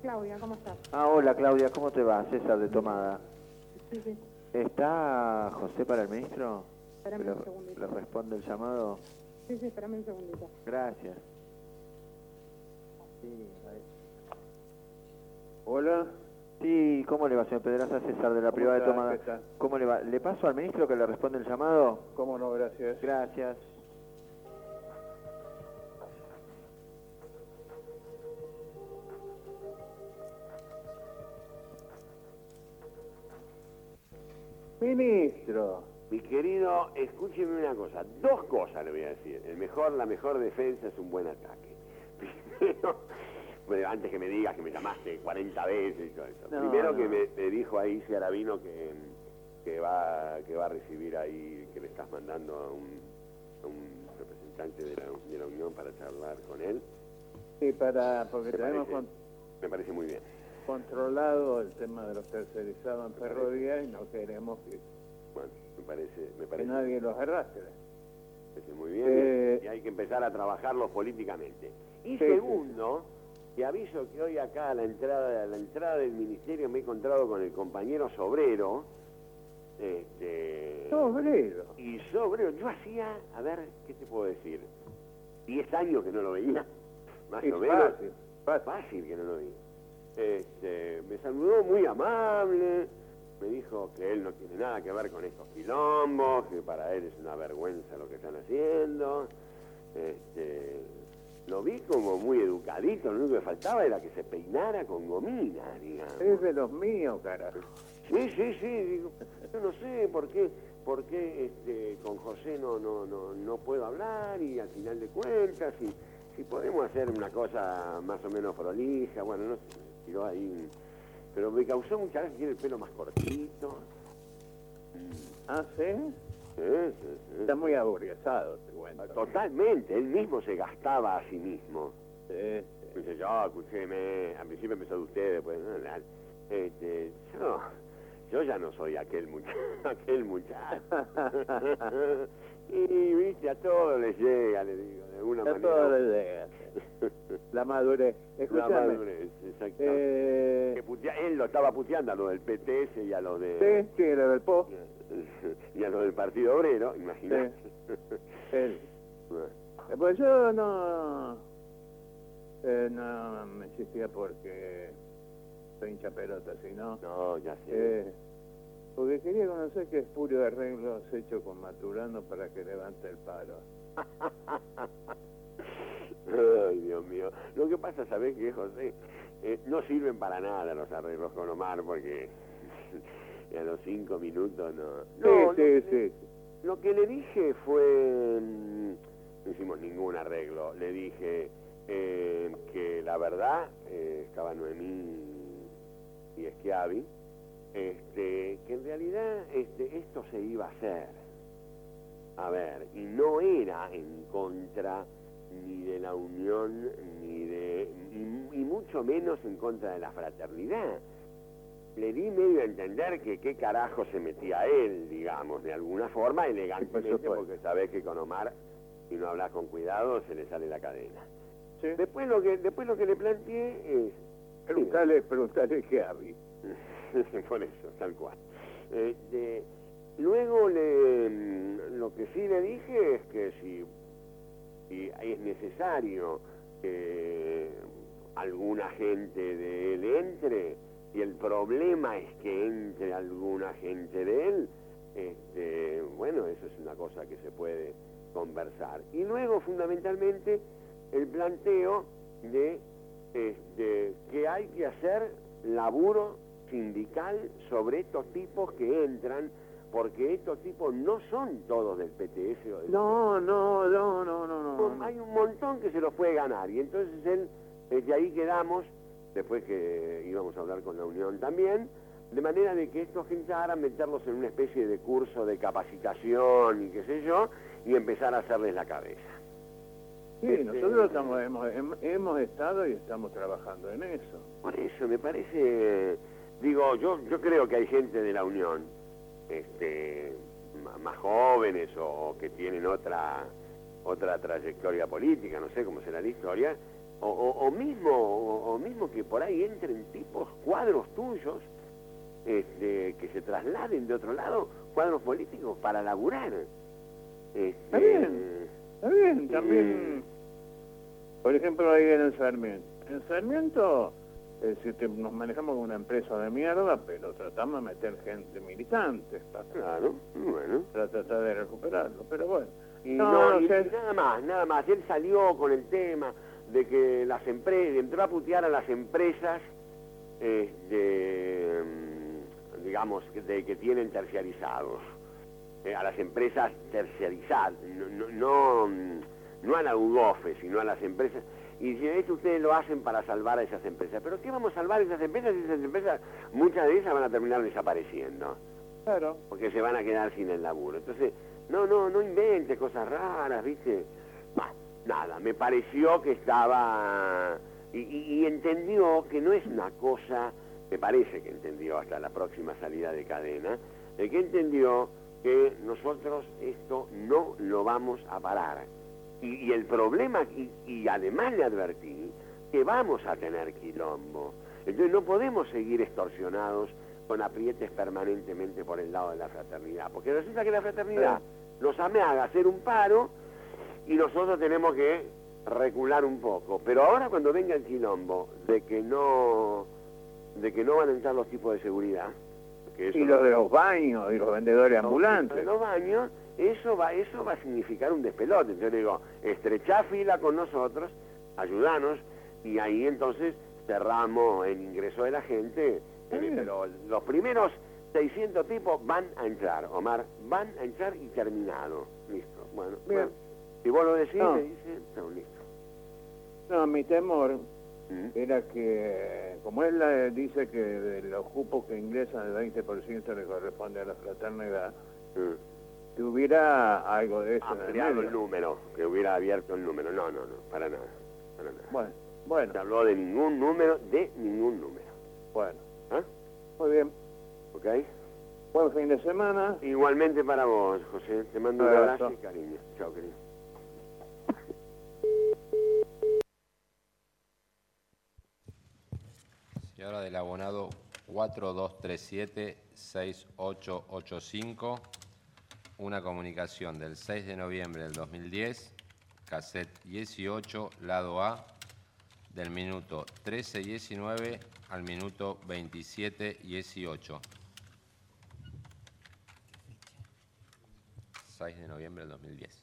Claudia, ¿cómo estás? Ah, hola Claudia, ¿cómo te va? César de Tomada. Sí, sí. ¿Está José para el ministro? Espérame un segundito. ¿Le responde el llamado? Sí, espérame un segundito. Gracias. Sí, Hola. sí, ¿cómo le va, señor Pedraza? César de la ¿Cómo privada de está? Tomada. ¿Qué tal? ¿Cómo le va? ¿Le paso al ministro que le responde el llamado? ¿Cómo no? Gracias. Gracias. Ministro. Mi querido, escúcheme una cosa, dos cosas le voy a decir. La mejor defensa es un buen ataque. Primero, bueno, antes que me digas que me llamaste 40 veces y todo eso. No, Primero no. que me dijo ahí Ciaravino que va a recibir ahí, que le estás mandando a un representante de la Unión para charlar con él. Sí, porque tenemos Me parece muy bien. controlado el tema de los tercerizados en ferrovía y no queremos que Bueno, me parece nadie los arrastre. muy bien y hay que empezar a trabajarlos políticamente. Y Sí, segundo, te aviso que hoy acá a la entrada del ministerio me he encontrado con el compañero Sobrero. Sobrero. Y Sobrero, yo hacía, a ver, ¿qué te puedo decir? 10 años que no lo veía, más Es o menos. fácil. Que no lo veía. Me saludó muy amable. Me dijo que él no tiene nada que ver con estos quilombos, que para él es una vergüenza lo que están haciendo. Lo vi como muy educadito, lo único que faltaba era que se peinara con gomina, digamos. Es de los míos, carajo. Sí, digo, yo no sé por qué con José no puedo hablar y al final de cuentas, si podemos hacer una cosa más o menos prolija, bueno, no sé, tiró ahí. Pero me causó mucha gracia, tiene el pelo más cortito. ¿Ah, sí? Sí. Está muy aburguesado, te cuento. Totalmente, él mismo se gastaba a sí mismo. Sí. Dice, escúcheme, al principio empezó de usted, después, yo ya no soy aquel muchacho. Y viste, a todos les llega, le digo, de alguna manera. A todos les llega. La madurez. La madurez, exactamente. Él lo estaba puteando a los del PTS y a los de... Sí, lo del PO. Y a los del Partido Obrero, imagínate. Él. Pues yo no me insistía porque soy hincha pelota, sino No, ya sé. porque quería conocer qué espurio de arreglos hecho con Maturano para que levante el paro. Ay, Dios mío. Lo que pasa, ¿sabés qué, José? No sirven para nada los arreglos con Omar porque a los 5 minutos no... Sí. Lo que le dije fue... No hicimos ningún arreglo. Le dije que la verdad, estaba Noemí y Schiavi, que en realidad esto se iba a hacer. A ver, y no era en contra ni de la unión, y mucho menos en contra de la fraternidad. Le di medio a entender que qué carajo se metía él, digamos, de alguna forma, elegantemente, porque sabés que con Omar, si no hablas con cuidado, se le sale la cadena. Sí. Después lo que le planteé es... Preguntale qué había. Por eso, tal cual. Luego lo que sí le dije es que si es necesario que alguna gente de él entre, y el problema es que entre alguna gente de él, bueno, eso es una cosa que se puede conversar. Y luego, fundamentalmente, el planteo de que hay que hacer laburo sindical sobre estos tipos que entran, porque estos tipos no son todos del PTS o del... No. Hay un montón que se los puede ganar, y entonces desde ahí quedamos, después que íbamos a hablar con la Unión también, de manera de que estos pensaran meterlos en una especie de curso de capacitación y qué sé yo, y empezar a hacerles la cabeza. Sí, nosotros hemos estado y estamos trabajando en eso. Por eso me parece, digo, yo creo que hay gente de la Unión, más jóvenes o que tienen otra trayectoria política, no sé cómo será la historia, o mismo que por ahí entren tipos, cuadros tuyos, que se trasladen de otro lado, cuadros políticos para laburar. Está bien, también, por ejemplo, ahí en el Sarmiento. En Sarmiento, nos manejamos como una empresa de mierda, pero tratamos de meter gente militante, Claro, bueno. para tratar de recuperarlo, pero bueno. Y No, y o sea, nada más. Él salió con el tema de que las empresas, entró a putear a las empresas, digamos, de que tienen terciarizados. A las empresas terciarizadas, no a la UDOFE, sino a las empresas. Y si esto ustedes lo hacen para salvar a esas empresas. ¿Pero qué vamos a salvar a esas empresas? Esas empresas, muchas de ellas van a terminar desapareciendo. claro. Porque se van a quedar sin el laburo. Entonces, no invente cosas raras, ¿viste? Bah, nada, me pareció que estaba... Y entendió que no es una cosa, me parece que entendió hasta la próxima salida de cadena, que entendió que nosotros esto no lo vamos a parar. Y el problema, y además le advertí, que vamos a tener quilombo. Entonces no podemos seguir extorsionados con aprietes permanentemente por el lado de la fraternidad, porque resulta que la fraternidad nos amaga a hacer un paro y nosotros tenemos que recular un poco. Pero ahora cuando venga el quilombo de que no van a entrar los tipos de seguridad, que eso Y los de los baños, y los vendedores ambulantes. en los baños, eso va a significar un despelote. Entonces digo, estrechá fila con nosotros, ayudanos, y ahí entonces cerramos el ingreso de la gente. Pero los primeros 600 tipos van a entrar, Omar, van a entrar y terminado. Listo. Bueno, si vos lo decís, No. me dicen, no, listo. No, mi temor era que, como él dice que de los cupos que ingresan el 20% le corresponde a la fraternidad, que hubiera algo de eso en el Ampliado medio. el número, que hubiera abierto el número. No, para nada. Bueno, Se habló de ningún número. bueno. ¿Ah? Muy bien. ¿Ok? Buen fin de semana. Igualmente para vos, José. Te mando un Abrazo. abrazo y cariño. Chao, querido. Señora del abonado 4237-6885, una comunicación del 6 de noviembre del 2010, cassette 18, lado A, del minuto 13:19 al minuto 27:18. 6 de noviembre del 2010.